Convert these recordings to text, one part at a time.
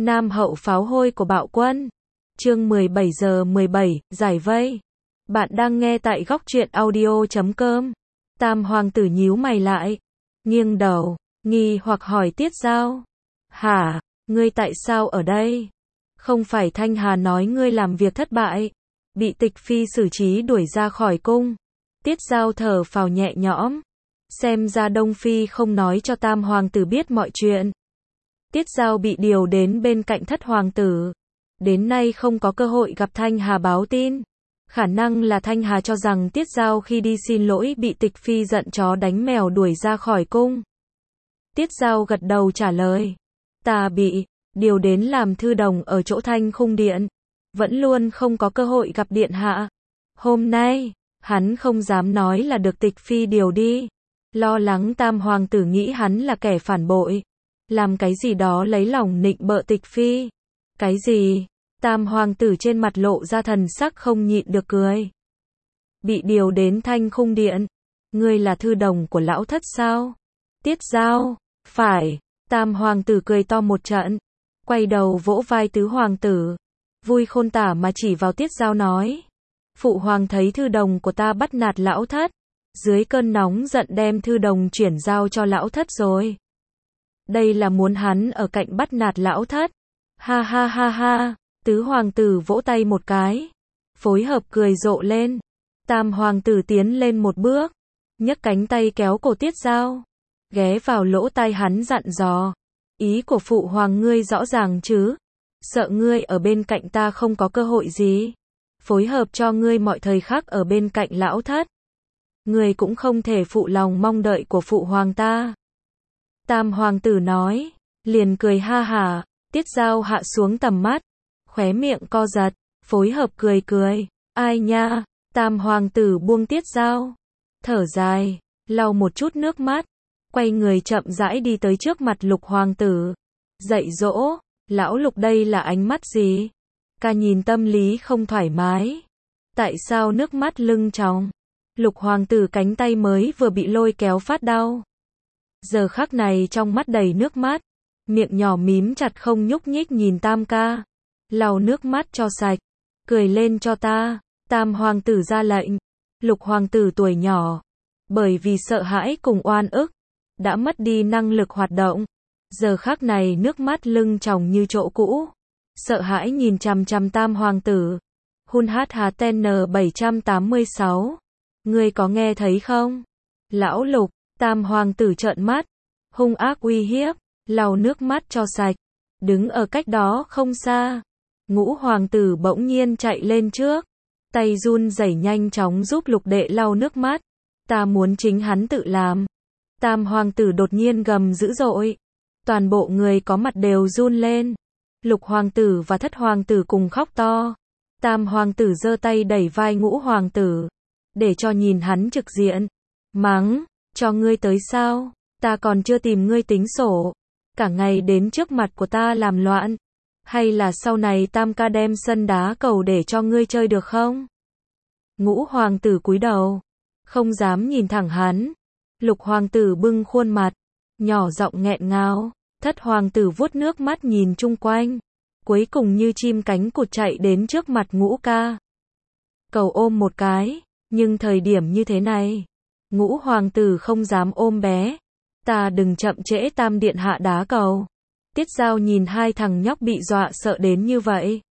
Nam hậu pháo hôi của bạo quân. Chương 17:17, giải vây. Bạn đang nghe tại góc truyện audio.com. Tam hoàng tử nhíu mày lại, nghiêng đầu, nghi hoặc hỏi Tiết Dao. Hả, ngươi tại sao ở đây? Không phải Thanh Hà nói ngươi làm việc thất bại, bị tịch phi xử trí đuổi ra khỏi cung. Tiết Dao thở phào nhẹ nhõm. Xem ra Đông Phi không nói cho Tam hoàng tử biết mọi chuyện. Tiết Dao bị điều đến bên cạnh thất hoàng tử. Đến nay không có cơ hội gặp Thanh Hà báo tin. Khả năng là Thanh Hà cho rằng Tiết Dao khi đi xin lỗi bị tịch phi giận chó đánh mèo đuổi ra khỏi cung. Tiết Dao gật đầu trả lời. Ta bị điều đến làm thư đồng ở chỗ Thanh Khung Điện. Vẫn luôn không có cơ hội gặp điện hạ. Hôm nay, hắn không dám nói là được tịch phi điều đi. Lo lắng Tam hoàng tử nghĩ hắn là kẻ phản bội. Làm cái gì đó lấy lòng nịnh bợ tịch phi. Cái gì? Tam hoàng tử trên mặt lộ ra thần sắc không nhịn được cười. Bị điều đến Thanh Khung Điện. Ngươi là thư đồng của lão thất sao? Tiết Dao. Phải. Tam hoàng tử cười to một trận. Quay đầu vỗ vai tứ hoàng tử. Vui khôn tả mà chỉ vào Tiết Dao nói. Phụ hoàng thấy thư đồng của ta bắt nạt lão thất. Dưới cơn nóng giận đem thư đồng chuyển giao cho lão thất rồi. Đây là muốn hắn ở cạnh bắt nạt lão thất. Ha ha ha ha. Tứ hoàng tử vỗ tay một cái. Phối hợp cười rộ lên. Tam hoàng tử tiến lên một bước. Nhấc cánh tay kéo cổ Tiết Dao. Ghé vào lỗ tai hắn dặn dò. Ý của phụ hoàng ngươi rõ ràng chứ. Sợ ngươi ở bên cạnh ta không có cơ hội gì. Phối hợp cho ngươi mọi thời khắc ở bên cạnh lão thất. Ngươi cũng không thể phụ lòng mong đợi của phụ hoàng ta. Tam hoàng tử nói. Liền cười ha hả. Tiết Dao hạ xuống tầm mắt. Khóe miệng co giật. Phối hợp cười cười. Ai nha. Tam hoàng tử buông Tiết Dao. Thở dài. Lau một chút nước mắt. Quay người chậm rãi đi tới trước mặt Lục hoàng tử. Dạy dỗ. Lão Lục đây là ánh mắt gì? Ca nhìn tâm lý không thoải mái. Tại sao nước mắt lưng tròng? Lục hoàng tử cánh tay mới vừa bị lôi kéo phát đau. Giờ khắc này trong mắt đầy nước mắt. Miệng nhỏ mím chặt không nhúc nhích nhìn Tam ca. Lau nước mắt cho sạch. Cười lên cho ta. Tam hoàng tử ra lệnh. Lục hoàng tử tuổi nhỏ. Bởi vì sợ hãi cùng oan ức. Đã mất đi năng lực hoạt động. Giờ khắc này nước mắt lưng tròng như chỗ cũ. Sợ hãi nhìn chằm chằm Tam hoàng tử. Hun hát hà ten N786. Ngươi có nghe thấy không? Lão Lục. Tam hoàng tử trợn mắt. Hung ác uy hiếp. Lau nước mắt cho sạch. Đứng ở cách đó không xa. Ngũ hoàng tử bỗng nhiên chạy lên trước. Tay run rẩy nhanh chóng giúp Lục đệ lau nước mắt. Ta muốn chính hắn tự làm. Tam hoàng tử đột nhiên gầm dữ dội. Toàn bộ người có mặt đều run lên. Lục hoàng tử và thất hoàng tử cùng khóc to. Tam hoàng tử giơ tay đẩy vai Ngũ hoàng tử. Để cho nhìn hắn trực diện. Mắng, cho ngươi tới sao? Ta còn chưa tìm ngươi tính sổ. Cả ngày đến trước mặt của ta làm loạn. Hay là sau này Tam ca đem sân đá cầu để cho ngươi chơi được không? Ngũ hoàng tử cúi đầu. Không dám nhìn thẳng hắn. Lục hoàng tử bưng khuôn mặt. Nhỏ giọng nghẹn ngào. Thất hoàng tử vuốt nước mắt nhìn chung quanh. Cuối cùng như chim cánh cụt chạy đến trước mặt Ngũ ca. Cầu ôm một cái. Nhưng thời điểm như thế này. Ngũ hoàng tử không dám ôm bé. Ta đừng chậm trễ Tam điện hạ đá cầu. Tiết Dao nhìn hai thằng nhóc bị dọa sợ đến như vậy.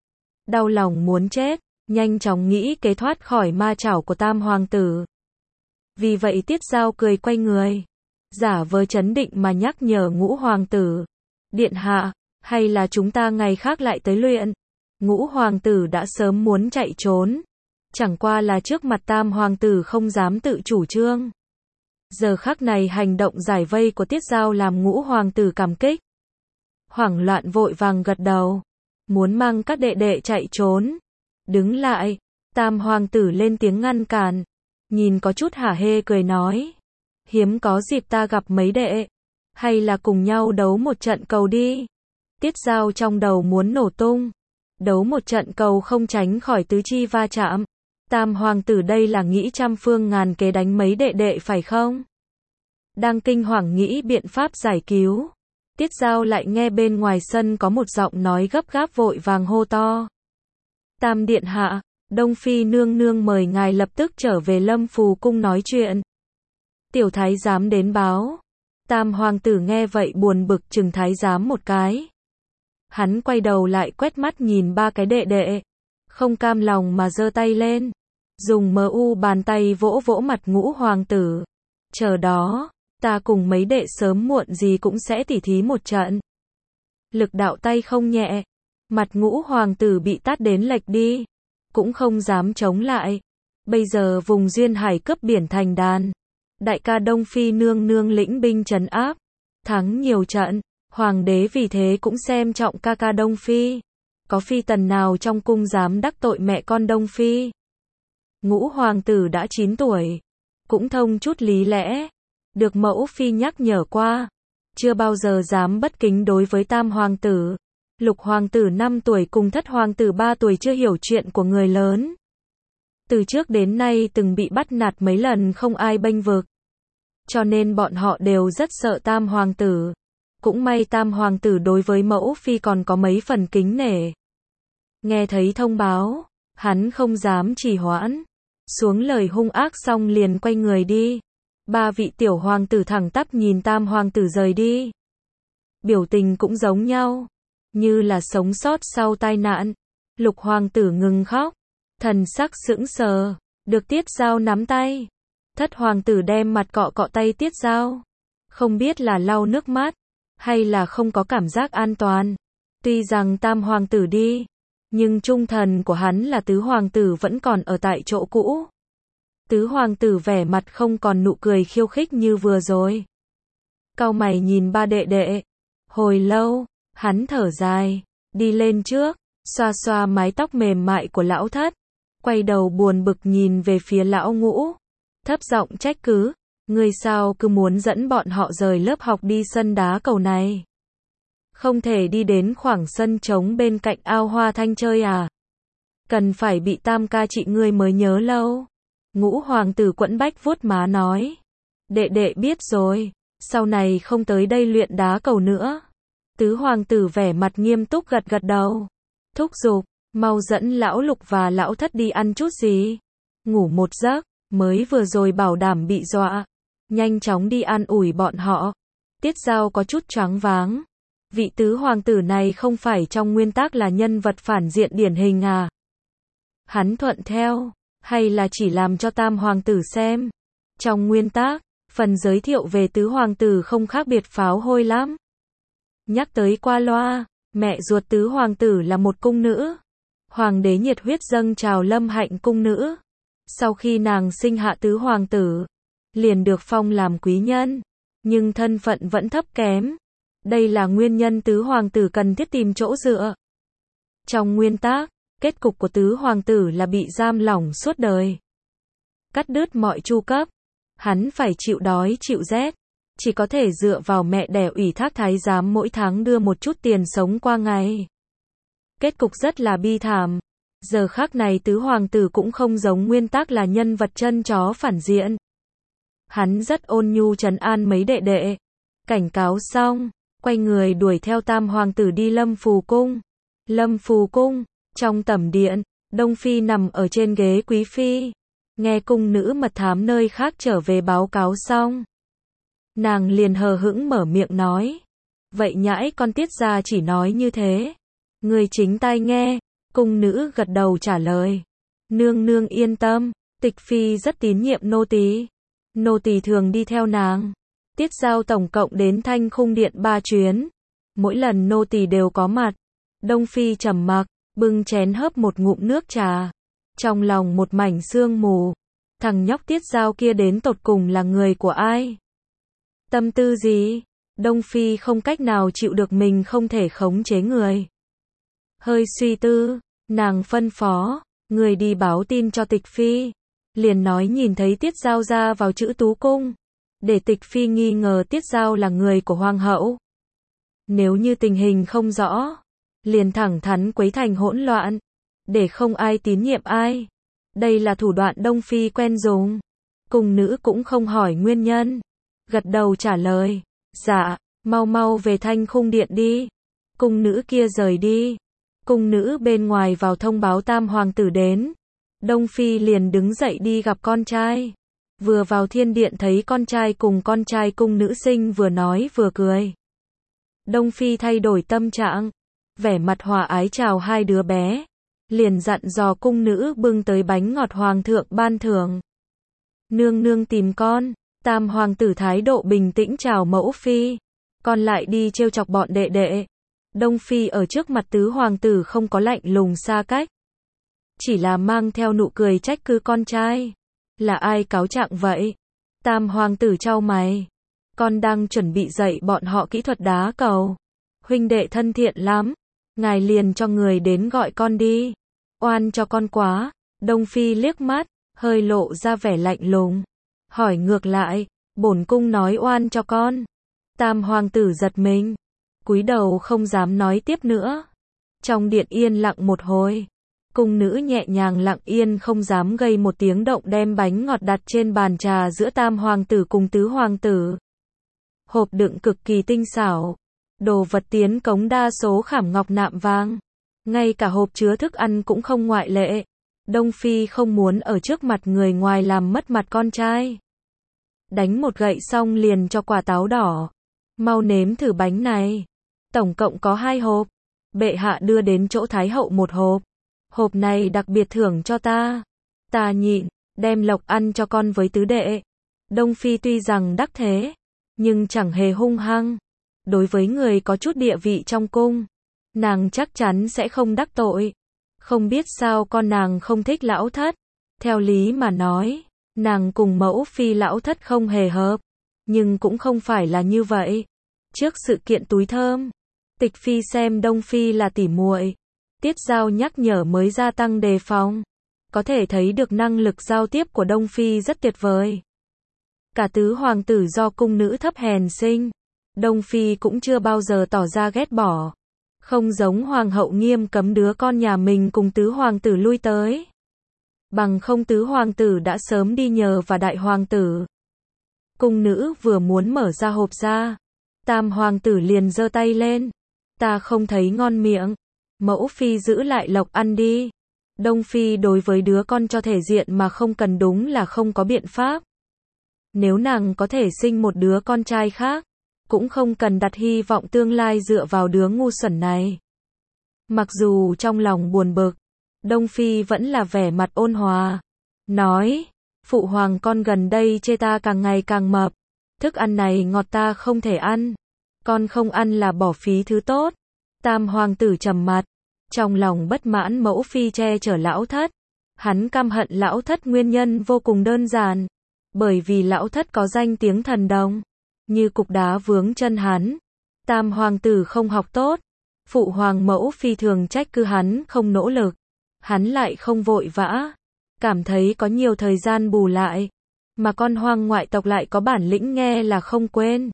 Đau lòng muốn chết. Nhanh chóng nghĩ kế thoát khỏi ma chảo của Tam hoàng tử. Vì vậy Tiết Dao cười quay người. Giả vờ trấn định mà nhắc nhở Ngũ hoàng tử. Điện hạ, hay là chúng ta ngày khác lại tới luyện. Ngũ hoàng tử đã sớm muốn chạy trốn. Chẳng qua là trước mặt Tam hoàng tử không dám tự chủ trương. Giờ khắc này hành động giải vây của Tiết Dao làm Ngũ hoàng tử cảm kích. Hoảng loạn vội vàng gật đầu. Muốn mang các đệ đệ chạy trốn. Đứng lại. Tam hoàng tử lên tiếng ngăn cản. Nhìn có chút hả hê cười nói. Hiếm có dịp ta gặp mấy đệ. Hay là cùng nhau đấu một trận cầu đi. Tiết Dao trong đầu muốn nổ tung. Đấu một trận cầu không tránh khỏi tứ chi va chạm. Tam hoàng tử đây là nghĩ trăm phương ngàn kế đánh mấy đệ đệ phải không? Đang kinh hoàng nghĩ biện pháp giải cứu. Tiết Dao lại nghe bên ngoài sân có một giọng nói gấp gáp vội vàng hô to. Tam điện hạ, Đông Phi nương nương mời ngài lập tức trở về Lâm Phù cung nói chuyện. Tiểu thái giám đến báo. Tam hoàng tử nghe vậy buồn bực chừng thái giám một cái. Hắn quay đầu lại quét mắt nhìn ba cái đệ đệ. Không cam lòng mà giơ tay lên. Dùng bàn tay vỗ vỗ mặt Ngũ hoàng tử. Chờ đó, ta cùng mấy đệ sớm muộn gì cũng sẽ tỉ thí một trận. Lực đạo tay không nhẹ. Mặt Ngũ hoàng tử bị tát đến lệch đi. Cũng không dám chống lại. Bây giờ vùng duyên hải cướp biển thành đàn. Đại ca Đông Phi nương nương lĩnh binh trấn áp. Thắng nhiều trận. Hoàng đế vì thế cũng xem trọng ca ca Đông Phi. Có phi tần nào trong cung dám đắc tội mẹ con Đông Phi. Ngũ hoàng tử đã 9 tuổi. Cũng thông chút lý lẽ. Được mẫu phi nhắc nhở qua. Chưa bao giờ dám bất kính đối với tam hoàng tử. Lục hoàng tử 5 tuổi cùng thất hoàng tử 3 tuổi chưa hiểu chuyện của người lớn. Từ trước đến nay từng bị bắt nạt mấy lần không ai bênh vực. Cho nên bọn họ đều rất sợ tam hoàng tử. Cũng may tam hoàng tử đối với mẫu phi còn có mấy phần kính nể. Nghe thấy thông báo, hắn không dám trì hoãn. Xuống lời hung ác xong liền quay người đi. Ba vị tiểu hoàng tử thẳng tắp nhìn tam hoàng tử rời đi. Biểu tình cũng giống nhau. Như là sống sót sau tai nạn. Lục hoàng tử ngừng khóc. Thần sắc sững sờ. Được Tiết Dao nắm tay. Thất hoàng tử đem mặt cọ cọ tay Tiết Dao. Không biết là lau nước mắt. Hay là không có cảm giác an toàn. Tuy rằng tam hoàng tử đi. Nhưng trung thần của hắn là tứ hoàng tử vẫn còn ở tại chỗ cũ. Tứ hoàng tử vẻ mặt không còn nụ cười khiêu khích như vừa rồi. Cau mày nhìn ba đệ đệ. Hồi lâu, hắn thở dài. Đi lên trước. Xoa xoa mái tóc mềm mại của lão thất. Quay đầu buồn bực nhìn về phía lão Ngũ. Thấp giọng trách cứ. Ngươi sao cứ muốn dẫn bọn họ rời lớp học đi sân đá cầu này? Không thể đi đến khoảng sân trống bên cạnh ao hoa thanh chơi à? Cần phải bị tam ca chị ngươi mới nhớ lâu. Ngũ hoàng tử quẫn bách vuốt má nói. Đệ đệ biết rồi. Sau này không tới đây luyện đá cầu nữa. Tứ hoàng tử vẻ mặt nghiêm túc gật gật đầu. Thúc giục, mau dẫn lão Lục và lão Thất đi ăn chút gì. Ngủ một giấc, mới vừa rồi bảo đảm bị dọa. Nhanh chóng đi an ủi bọn họ. Tiết Dao có chút choáng váng. Vị tứ hoàng tử này không phải trong nguyên tắc là nhân vật phản diện điển hình à? Hắn thuận theo, hay là chỉ làm cho tam hoàng tử xem? Trong nguyên tắc, phần giới thiệu về tứ hoàng tử không khác biệt pháo hôi lắm. Nhắc tới qua loa, mẹ ruột tứ hoàng tử là một cung nữ. Hoàng đế nhiệt huyết dâng chào Lâm Hạnh cung nữ. Sau khi nàng sinh hạ tứ hoàng tử, liền được phong làm quý nhân, nhưng thân phận vẫn thấp kém. Đây là nguyên nhân tứ hoàng tử cần thiết tìm chỗ dựa. Trong nguyên tắc, kết cục của tứ hoàng tử là bị giam lỏng suốt đời. Cắt đứt mọi chu cấp. Hắn phải chịu đói chịu rét. Chỉ có thể dựa vào mẹ đẻ ủy thác thái giám mỗi tháng đưa một chút tiền sống qua ngày. Kết cục rất là bi thảm. Giờ khắc này tứ hoàng tử cũng không giống nguyên tắc là nhân vật chân chó phản diện. Hắn rất ôn nhu trấn an mấy đệ đệ. Cảnh cáo xong, quay người đuổi theo tam hoàng tử đi Lâm Phù cung. Lâm Phù cung, trong tẩm điện, Đông Phi nằm ở trên ghế quý phi. Nghe cung nữ mật thám nơi khác trở về báo cáo xong. Nàng liền hờ hững mở miệng nói. Vậy nhãi con Tiết gia chỉ nói như thế. Người chính tai nghe. Cung nữ gật đầu trả lời. Nương nương yên tâm, tịch phi rất tín nhiệm nô tỳ. Nô tỳ thường đi theo nàng. Tiết Dao tổng cộng đến Thanh Khung Điện 3 chuyến. Mỗi lần nô tỳ đều có mặt. Đông Phi trầm mặc, bưng chén hớp một ngụm nước trà. Trong lòng một mảnh sương mù. Thằng nhóc Tiết Dao kia đến tột cùng là người của ai? Tâm tư gì? Đông Phi không cách nào chịu được mình không thể khống chế người. Hơi suy tư, nàng phân phó, người đi báo tin cho tịch phi. Liền nói nhìn thấy Tiết Dao ra vào Chữ Tú cung. Để tịch phi nghi ngờ Tiết Dao là người của hoàng hậu. Nếu như tình hình không rõ, liền thẳng thắn quấy thành hỗn loạn. Để không ai tín nhiệm ai. Đây là thủ đoạn Đông Phi quen dùng. Cung nữ cũng không hỏi nguyên nhân. Gật đầu trả lời. Dạ, mau mau về thanh khung điện đi. Cung nữ kia rời đi. Cung nữ bên ngoài vào thông báo tam hoàng tử đến. Đông Phi liền đứng dậy đi gặp con trai. Vừa vào thiên điện thấy con trai cùng con trai cung nữ sinh vừa nói vừa cười. Đông Phi thay đổi tâm trạng, vẻ mặt hòa ái chào hai đứa bé, liền dặn dò cung nữ bưng tới bánh ngọt hoàng thượng ban thưởng. Nương nương tìm con. Tam hoàng tử thái độ bình tĩnh chào mẫu phi, con lại đi trêu chọc bọn đệ đệ. Đông Phi ở trước mặt tứ hoàng tử không có lạnh lùng xa cách, chỉ là mang theo nụ cười trách cứ con trai. Là ai cáo trạng vậy? Tam hoàng tử chau mày. Con đang chuẩn bị dạy bọn họ kỹ thuật đá cầu. Huynh đệ thân thiện lắm, ngài liền cho người đến gọi con đi. Oan cho con quá. Đông Phi liếc mắt, hơi lộ ra vẻ lạnh lùng. Hỏi ngược lại, bổn cung nói oan cho con. Tam hoàng tử giật mình, cúi đầu không dám nói tiếp nữa. Trong điện yên lặng một hồi, cung nữ nhẹ nhàng lặng yên không dám gây một tiếng động đem bánh ngọt đặt trên bàn trà giữa tam hoàng tử cùng tứ hoàng tử. Hộp đựng cực kỳ tinh xảo, đồ vật tiến cống đa số khảm ngọc nạm vàng, ngay cả hộp chứa thức ăn cũng không ngoại lệ. Đông Phi không muốn ở trước mặt người ngoài làm mất mặt con trai. Đánh một gậy xong liền cho quả táo đỏ. Mau nếm thử bánh này. Tổng cộng có 2 hộp. Bệ hạ đưa đến chỗ Thái hậu một hộp. Hộp này đặc biệt thưởng cho ta. Ta nhịn, đem lộc ăn cho con với tứ đệ. Đông Phi tuy rằng đắc thế, nhưng chẳng hề hung hăng. Đối với người có chút địa vị trong cung, nàng chắc chắn sẽ không đắc tội. Không biết sao con nàng không thích lão thất. Theo lý mà nói, nàng cùng mẫu phi lão thất không hề hợp. Nhưng cũng không phải là như vậy. Trước sự kiện túi thơm, Tịch Phi xem Đông Phi là tỉ muội. Tiết Giao nhắc nhở mới gia tăng đề phòng. Có thể thấy được năng lực giao tiếp của Đông Phi rất tuyệt vời. Cả tứ hoàng tử do cung nữ thấp hèn sinh, Đông Phi cũng chưa bao giờ tỏ ra ghét bỏ. Không giống hoàng hậu nghiêm cấm đứa con nhà mình cùng tứ hoàng tử lui tới. Bằng không tứ hoàng tử đã sớm đi nhờ và đại hoàng tử. Cung nữ vừa muốn mở ra hộp ra, tam hoàng tử liền giơ tay lên. Ta không thấy ngon miệng. Mẫu phi giữ lại lộc ăn đi. Đông Phi đối với đứa con cho thể diện mà không cần đúng là không có biện pháp. Nếu nàng có thể sinh một đứa con trai khác, cũng không cần đặt hy vọng tương lai dựa vào đứa ngu xuẩn này. Mặc dù trong lòng buồn bực, Đông Phi vẫn là vẻ mặt ôn hòa. Nói, phụ hoàng con gần đây chê ta càng ngày càng mập. Thức ăn này ngọt ta không thể ăn. Con không ăn là bỏ phí thứ tốt. Tam hoàng tử trầm mặt. Trong lòng bất mãn mẫu phi che chở lão thất. Hắn căm hận lão thất nguyên nhân vô cùng đơn giản. Bởi vì lão thất có danh tiếng thần đồng. Như cục đá vướng chân hắn. Tam hoàng tử không học tốt. Phụ hoàng mẫu phi thường trách cứ hắn không nỗ lực. Hắn lại không vội vã. Cảm thấy có nhiều thời gian bù lại. Mà con hoang ngoại tộc lại có bản lĩnh nghe là không quên.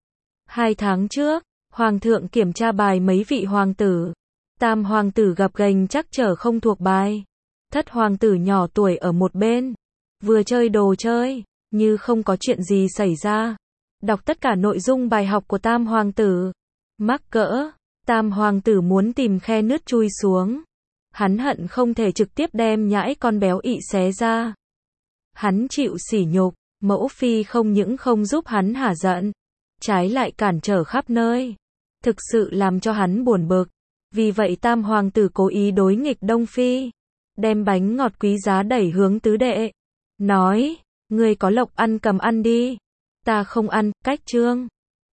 2 tháng trước, hoàng thượng kiểm tra bài mấy vị hoàng tử. Tam hoàng tử gập ghềnh chắc trở không thuộc bài. Thất hoàng tử nhỏ tuổi ở một bên. Vừa chơi đồ chơi, như không có chuyện gì xảy ra. Đọc tất cả nội dung bài học của tam hoàng tử. Mắc cỡ, tam hoàng tử muốn tìm khe nứt chui xuống. Hắn hận không thể trực tiếp đem nhãi con béo ị xé ra. Hắn chịu sỉ nhục, mẫu phi không những không giúp hắn hả giận, trái lại cản trở khắp nơi. Thực sự làm cho hắn buồn bực. Vì vậy tam hoàng tử cố ý đối nghịch Đông Phi. Đem bánh ngọt quý giá đẩy hướng tứ đệ. Nói, ngươi có lộc ăn cầm ăn đi. Ta không ăn, cách chương.